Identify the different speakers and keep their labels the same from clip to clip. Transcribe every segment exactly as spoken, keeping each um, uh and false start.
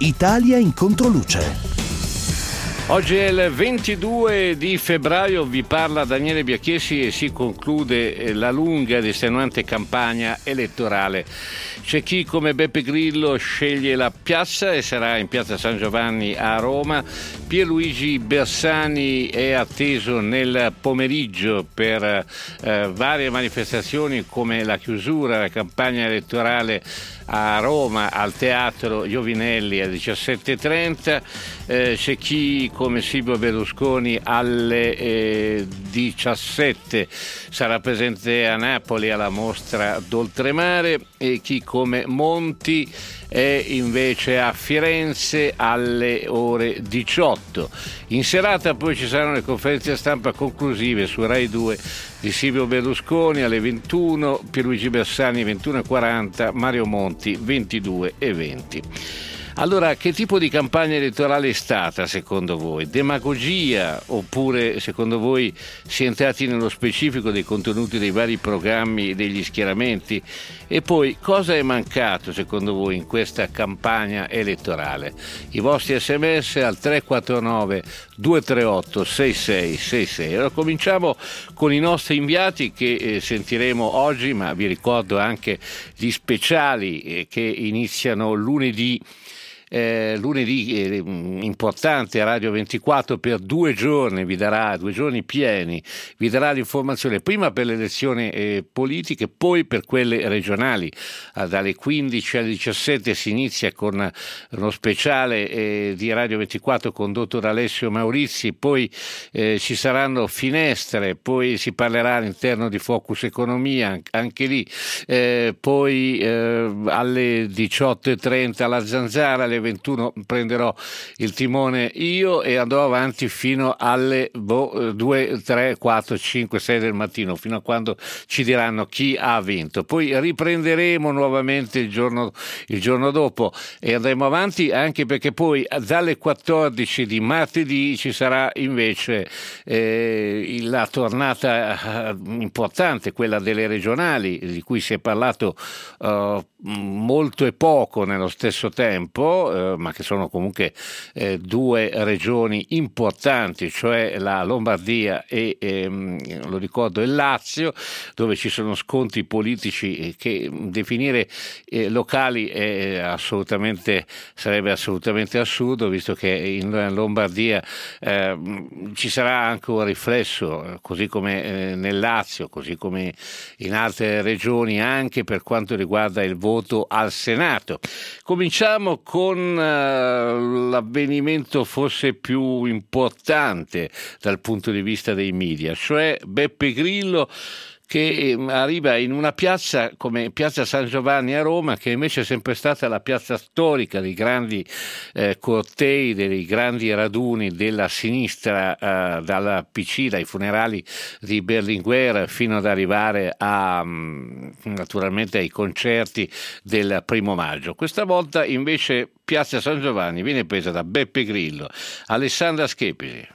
Speaker 1: Italia in controluce.
Speaker 2: Oggi è il ventidue di febbraio, vi parla Daniele Biacchessi e si conclude la lunga ed estenuante campagna elettorale. C'è chi come Beppe Grillo sceglie la piazza e sarà in piazza San Giovanni a Roma. Pierluigi Bersani è atteso nel pomeriggio per eh, varie manifestazioni come la chiusura della campagna elettorale a Roma al Teatro Iovinelli alle diciassette e trenta. Eh, c'è chi come Silvio Berlusconi alle eh, diciassette sarà presente a Napoli alla mostra d'Oltremare e chi come Monti è invece a Firenze alle ore diciotto. In serata poi ci saranno le conferenze stampa conclusive su Rai due di Silvio Berlusconi alle ventuno, Pierluigi Bersani ventuno e quaranta, Mario Monti ventidue e venti. Allora, che tipo di campagna elettorale è stata secondo voi? Demagogia oppure secondo voi si è entrati nello specifico dei contenuti dei vari programmi e degli schieramenti? E poi cosa è mancato secondo voi in questa campagna elettorale? I vostri sms al tre quattro nove due tre otto sei sei sei sei. Allora cominciamo con i nostri inviati che eh, sentiremo oggi, ma vi ricordo anche gli speciali eh, che iniziano lunedì. Eh, lunedì eh, importante a Radio ventiquattro per due giorni, vi darà due giorni pieni, vi darà l'informazione prima per le elezioni eh, politiche, poi per quelle regionali. Ah, dalle quindici alle diciassette si inizia con uno speciale eh, di Radio ventiquattro condotto da Alessio Maurizi, poi eh, ci saranno finestre, poi si parlerà all'interno di Focus Economia anche lì, eh, poi eh, alle diciotto e trenta la Zanzara, alle ventuno prenderò il timone io e andrò avanti fino alle boh, due, tre, quattro, cinque, sei del mattino, fino a quando ci diranno chi ha vinto. Poi riprenderemo nuovamente il giorno, il giorno dopo e andremo avanti, anche perché poi dalle quattordici di martedì ci sarà invece eh, la tornata eh, importante, quella delle regionali, di cui si è parlato eh, molto e poco nello stesso tempo, eh, ma che sono comunque eh, due regioni importanti, cioè la Lombardia e ehm, lo ricordo il Lazio, dove ci sono scontri politici che definire eh, locali è assolutamente, sarebbe assolutamente assurdo, visto che in Lombardia eh, ci sarà anche un riflesso, così come eh, nel Lazio, così come in altre regioni, anche per quanto riguarda il voto al Senato. Cominciamo con uh, l'avvenimento forse più importante dal punto di vista dei media, cioè Beppe Grillo che arriva in una piazza come Piazza San Giovanni a Roma, che invece è sempre stata la piazza storica dei grandi eh, cortei, dei grandi raduni della sinistra, eh, dalla P C, dai funerali di Berlinguer fino ad arrivare a naturalmente ai concerti del primo maggio. Questa volta invece Piazza San Giovanni viene presa da Beppe Grillo. Alessandra Schepisi.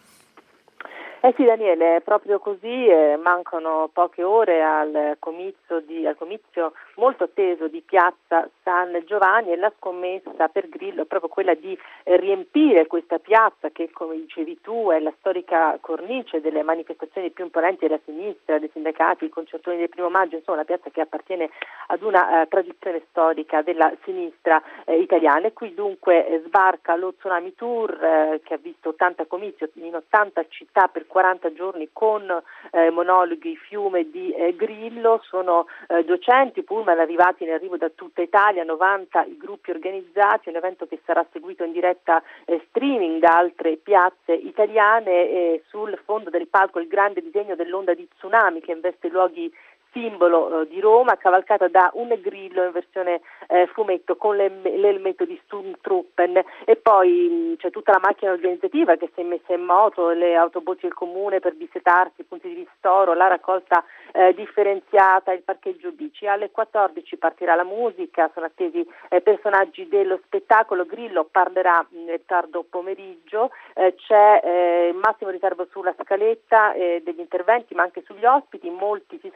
Speaker 3: Eh sì Daniele, è proprio così, eh, mancano poche ore al comizio, di, al comizio molto atteso di Piazza San Giovanni e la scommessa per Grillo è proprio quella di eh, riempire questa piazza che, come dicevi tu, è la storica cornice delle manifestazioni più imponenti della sinistra, dei sindacati, i concertoni del primo maggio, insomma una piazza che appartiene ad una eh, tradizione storica della sinistra eh, italiana. E qui dunque eh, sbarca lo Tsunami Tour eh, che ha visto ottanta comizi in ottanta città per quaranta giorni con eh, monologhi, fiume di eh, Grillo. Sono eh, duecento pullman arrivati in arrivo da tutta Italia, novanta i gruppi organizzati, un evento che sarà seguito in diretta eh, streaming da altre piazze italiane. E sul fondo del palco il grande disegno dell'onda di tsunami che investe luoghi simbolo eh, di Roma, cavalcata da un Grillo in versione eh, fumetto con le, l'elmetto di Sturmtruppen. E poi mh, c'è tutta la macchina organizzativa che si è messa in moto, le autobotti del comune per dissetarsi, i punti di ristoro, la raccolta eh, differenziata, il parcheggio bici. Alle quattordici partirà la musica, sono attesi eh, personaggi dello spettacolo. Grillo parlerà nel tardo pomeriggio, eh, c'è eh, massimo riservo sulla scaletta eh, degli interventi ma anche sugli ospiti. Molti si sa aspettavano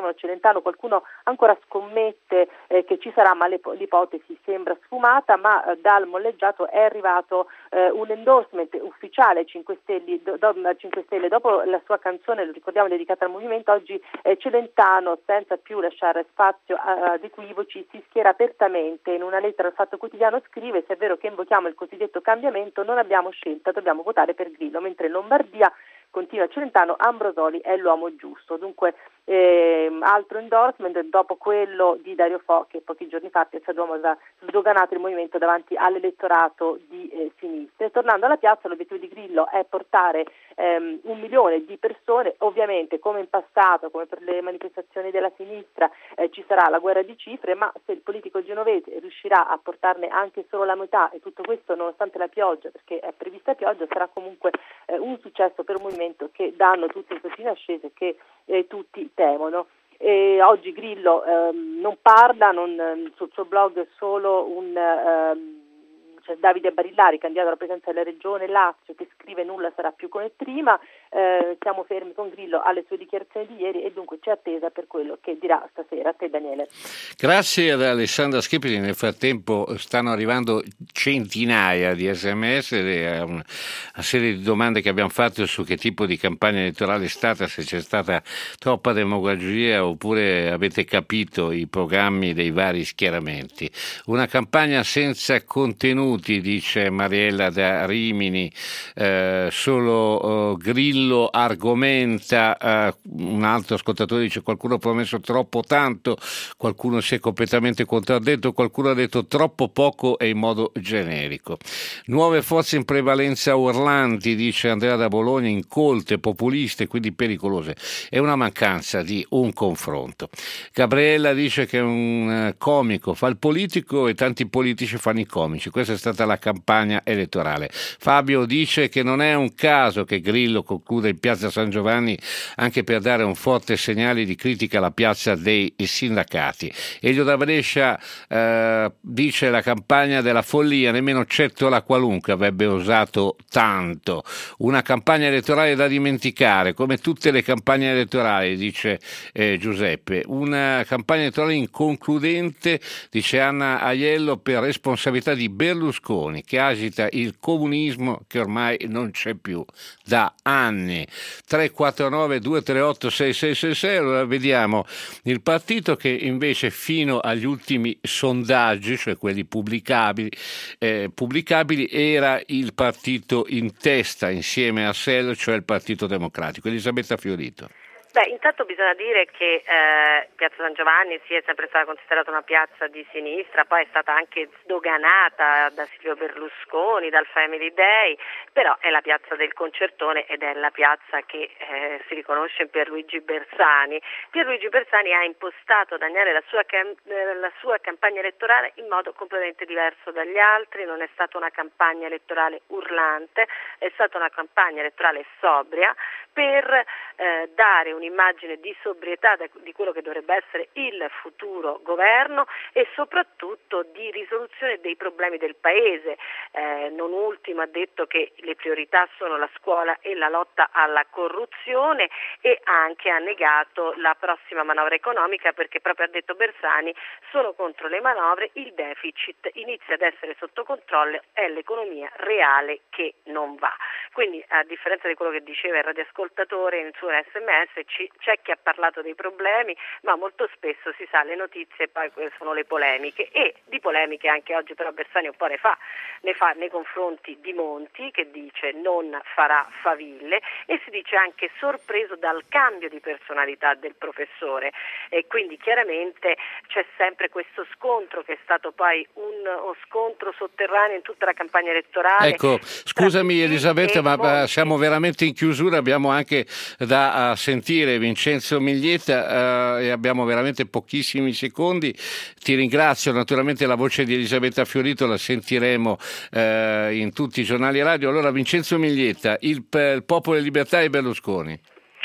Speaker 3: Stefano Celentano. Qualcuno ancora scommette eh, che ci sarà, ma l'ipotesi sembra sfumata, ma eh, dal molleggiato è arrivato eh, un endorsement ufficiale ai cinque Stelle, do, do, cinque Stelle. Dopo la sua canzone, lo ricordiamo, dedicata al movimento, oggi eh, Celentano, senza più lasciare spazio ad equivoci, si schiera apertamente. In una lettera al Fatto Quotidiano scrive: se è vero che invochiamo il cosiddetto cambiamento, non abbiamo scelta, dobbiamo votare per Grillo, mentre in Lombardia, continua Celentano, Ambrosoli è l'uomo giusto. Dunque ehm, altro endorsement dopo quello di Dario Fo, che pochi giorni fa a Piazza Duomo aveva sdoganato il movimento davanti all'elettorato di eh, sinistra. E tornando alla piazza, l'obiettivo di Grillo è portare ehm, un milione di persone. Ovviamente, come in passato, come per le manifestazioni della sinistra, eh, ci sarà la guerra di cifre, ma se il politico genovese riuscirà a portarne anche solo la metà, e tutto questo nonostante la pioggia, perché è prevista pioggia, sarà comunque eh, un successo per un movimento che danno tutti in queste ascese che eh, tutti temono. E oggi Grillo ehm, non parla, non, sul suo blog solo un ehm, c'è Davide Barillari, candidato alla presidenza della regione Lazio, che scrive: nulla sarà più come prima, eh, siamo fermi con Grillo alle sue dichiarazioni di ieri, e dunque c'è attesa per quello che dirà stasera. A te, Daniele.
Speaker 2: Grazie ad Alessandra Schipoli. Nel frattempo stanno arrivando centinaia di sms, una serie di domande che abbiamo fatto su che tipo di campagna elettorale è stata, se c'è stata troppa demagogia oppure avete capito i programmi dei vari schieramenti. Una campagna senza contenuti, dice Mariella da Rimini, eh, solo eh, Grillo argomenta, eh, un altro ascoltatore dice: qualcuno ha promesso troppo tanto, qualcuno si è completamente contraddetto, qualcuno ha detto troppo poco e in modo generico. Nuove forze in prevalenza urlanti, dice Andrea da Bologna, incolte, populiste, quindi pericolose. È una mancanza di un confronto. Gabriella dice che un comico fa il politico e tanti politici fanno i comici. Questa è stata la campagna elettorale. Fabio dice che non è un caso che Grillo concluda in piazza San Giovanni, anche per dare un forte segnale di critica alla piazza dei sindacati. Elio da Brescia eh, dice: la campagna della follia, nemmeno Cettola qualunque avrebbe osato tanto. Una campagna elettorale da dimenticare, come tutte le campagne elettorali, dice eh, Giuseppe. Una campagna elettorale inconcludente, dice Anna Aiello, per responsabilità di Berlusconi, che agita il comunismo che ormai non c'è più da anni. tre quattro nove due tre otto sei sei sei sei. Allora vediamo il partito che invece fino agli ultimi sondaggi, cioè quelli pubblicabili, eh, pubblicabili era il partito in testa insieme a S E L, cioè il Partito Democratico. Elisabetta Fiorito.
Speaker 4: Beh, intanto bisogna dire che eh, Piazza San Giovanni sì, è sempre stata considerata una piazza di sinistra, poi è stata anche sdoganata da Silvio Berlusconi, dal Family Day, però è la piazza del concertone ed è la piazza che eh, si riconosce in Pierluigi Bersani. Pierluigi Bersani ha impostato, Daniele, la sua, cam- la sua campagna elettorale in modo completamente diverso dagli altri. Non è stata una campagna elettorale urlante, è stata una campagna elettorale sobria per eh, dare un'immagine di sobrietà di quello che dovrebbe essere il futuro governo e soprattutto di risoluzione dei problemi del Paese. Eh, non ultimo ha detto che le priorità sono la scuola e la lotta alla corruzione, e anche ha negato la prossima manovra economica, perché proprio ha detto Bersani: sono contro le manovre, il deficit inizia ad essere sotto controllo, è l'economia reale che non va. Quindi, a differenza di quello che diceva il radioascoltatore in suo sms, c'è chi ha parlato dei problemi, ma molto spesso si sa le notizie e poi sono le polemiche, e di polemiche anche oggi però Bersani un po' ne fa, ne fa nei confronti di Monti, che dice non farà faville, e si dice anche sorpreso dal cambio di personalità del professore, e quindi chiaramente c'è sempre questo scontro che è stato poi uno scontro sotterraneo in tutta la campagna elettorale.
Speaker 2: Ecco, scusami Elisabetta, ma siamo veramente in chiusura, abbiamo anche da uh, sentire Vincenzo Miglietta uh, e abbiamo veramente pochissimi secondi. Ti ringrazio, naturalmente la voce di Elisabetta Fiorito la sentiremo uh, in tutti i giornali radio. Allora, Vincenzo Miglietta, il, il Popolo e Libertà e Berlusconi.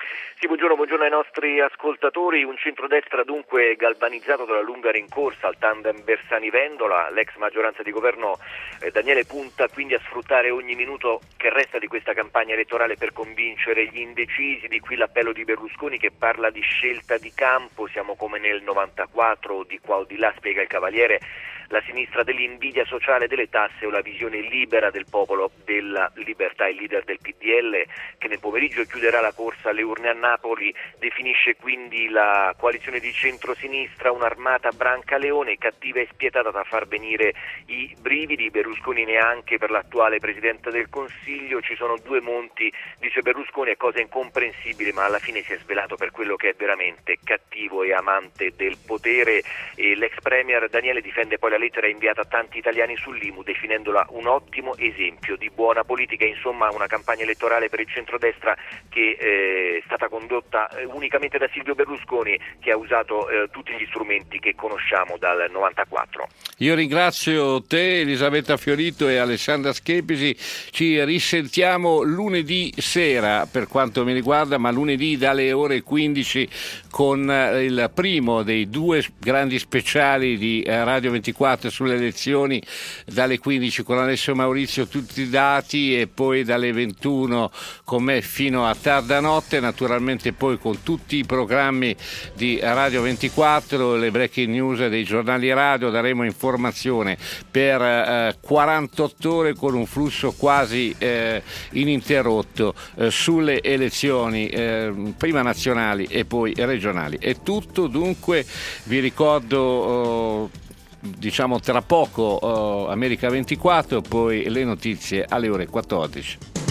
Speaker 5: Sì, buongiorno, buongiorno ai nostri ascoltatori. Un centrodestra dunque galvanizzato dalla lunga rincorsa al tandem Bersani-Vendola. L'ex maggioranza di governo eh, Daniele punta quindi a sfruttare ogni minuto che resta di questa campagna elettorale per convincere gli indecisi. Di qui l'appello di Berlusconi che parla di scelta di campo. Siamo come nel novantaquattro o di qua o di là, spiega il Cavaliere. La sinistra dell'invidia sociale delle tasse o la visione libera del popolo della libertà. Il leader del P D L, che nel pomeriggio chiuderà la corsa alle urne a Napoli, definisce quindi la coalizione di centrosinistra un'armata Brancaleone, cattiva e spietata da far venire i brividi. Berlusconi neanche per l'attuale Presidente del Consiglio. Ci sono due monti, dice Berlusconi, è cosa incomprensibile, ma alla fine si è svelato per quello che è veramente cattivo e amante del potere. E l'ex premier Daniele difende poi la lettera inviata a tanti italiani sull'I M U, definendola un ottimo esempio di buona politica. Insomma, una campagna elettorale per il centrodestra che eh, è stata condotta eh, unicamente da Silvio Berlusconi, che ha usato eh, tutti gli strumenti che conosciamo dal novantaquattro.
Speaker 2: Io ringrazio te, Elisabetta Fiorito e Alessandra Schepisi. Ci risentiamo lunedì sera per quanto mi riguarda, ma lunedì dalle ore quindici con il primo dei due grandi speciali di Radio ventiquattro sulle elezioni, dalle quindici con Alessio Maurizio tutti i dati, e poi dalle ventuno con me fino a tarda notte, naturalmente poi con tutti i programmi di Radio ventiquattro, le breaking news dei giornali radio. Daremo informazione per eh, quarantotto ore con un flusso quasi eh, ininterrotto eh, sulle elezioni eh, prima nazionali e poi regionali. È tutto, dunque vi ricordo eh, diciamo tra poco uh, America ventiquattro, poi le notizie alle ore quattordici.